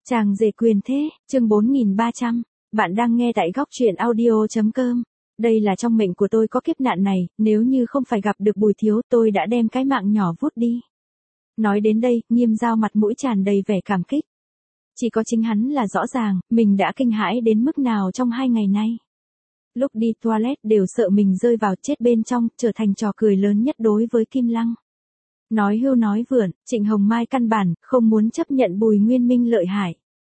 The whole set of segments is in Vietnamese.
Chàng rể quyền thế, chương 4300. Bạn đang nghe tại góc truyện audio.com. Đây là trong mệnh của tôi có kiếp nạn này, nếu như không phải gặp được Bùi Thiếu tôi đã đem cái mạng nhỏ vút đi. Nói đến đây, Nghiêm Dao mặt mũi tràn đầy vẻ cảm kích. Chỉ có chính hắn là rõ ràng, mình đã kinh hãi đến mức nào trong 2 ngày nay. Lúc đi toilet đều sợ mình rơi vào chết bên trong, trở thành trò cười lớn nhất đối với Kim Lăng. Nói hưu nói vượn, Trịnh Hồng Mai căn bản không muốn chấp nhận Bùi Nguyên Minh lợi hại.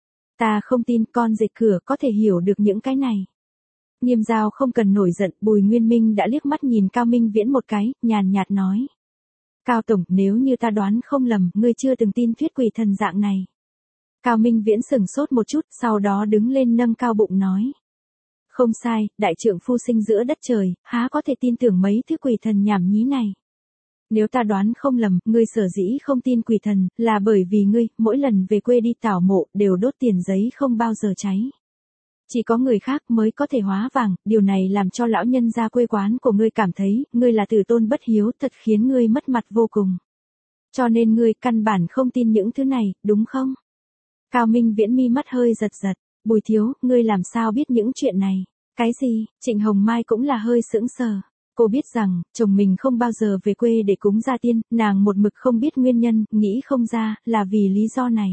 Ta không tin con dệt cửa có thể hiểu được những cái này. Nghiêm Dao không cần nổi giận, Bùi Nguyên Minh đã liếc mắt nhìn Cao Minh Viễn một cái, nhàn nhạt nói. Cao Tổng, nếu như ta đoán không lầm, ngươi chưa từng tin thuyết quỷ thần dạng này. Cao Minh Viễn sửng sốt một chút, sau đó đứng lên nâng cao bụng nói. Không sai, đại trượng phu sinh giữa đất trời, há có thể tin tưởng mấy thứ quỷ thần nhảm nhí này. Nếu ta đoán không lầm, ngươi sở dĩ không tin quỷ thần, là bởi vì ngươi, mỗi lần về quê đi tảo mộ, đều đốt tiền giấy không bao giờ cháy. Chỉ có người khác mới có thể hóa vàng, điều này làm cho lão nhân gia quê quán của ngươi cảm thấy, ngươi là tử tôn bất hiếu, thật khiến ngươi mất mặt vô cùng. Cho nên ngươi căn bản không tin những thứ này, đúng không? Cao Minh Viễn mi mắt hơi giật giật, Bùi Thiếu, ngươi làm sao biết những chuyện này? Cái gì? Trịnh Hồng Mai cũng là hơi sững sờ. Cô biết rằng, chồng mình không bao giờ về quê để cúng gia tiên, nàng một mực không biết nguyên nhân, nghĩ không ra, là vì lý do này.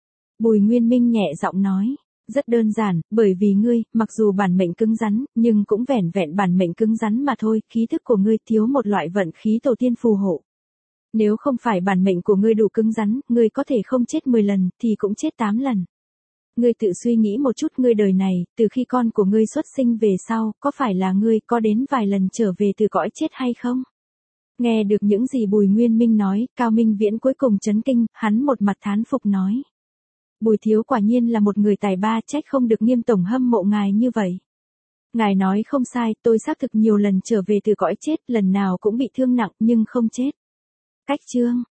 Bùi Nguyên Minh nhẹ giọng nói, rất đơn giản, bởi vì ngươi, mặc dù bản mệnh cứng rắn, nhưng cũng vẻn vẹn bản mệnh cứng rắn mà thôi, khí thức của ngươi thiếu một loại vận khí tổ tiên phù hộ. Nếu không phải bản mệnh của ngươi đủ cứng rắn, ngươi có thể không chết 10 lần, thì cũng chết 8 lần. Ngươi tự suy nghĩ một chút, ngươi đời này, từ khi con của ngươi xuất sinh về sau, có phải là ngươi có đến vài lần trở về từ cõi chết hay không? Nghe được những gì Bùi Nguyên Minh nói, Cao Minh Viễn cuối cùng chấn kinh, hắn một mặt thán phục nói. Bùi Thiếu quả nhiên là một người tài ba, trách không được Nghiêm Tổng hâm mộ ngài như vậy. Ngài nói không sai, tôi xác thực nhiều lần trở về từ cõi chết, lần nào cũng bị thương nặng nhưng không chết. Cách chương,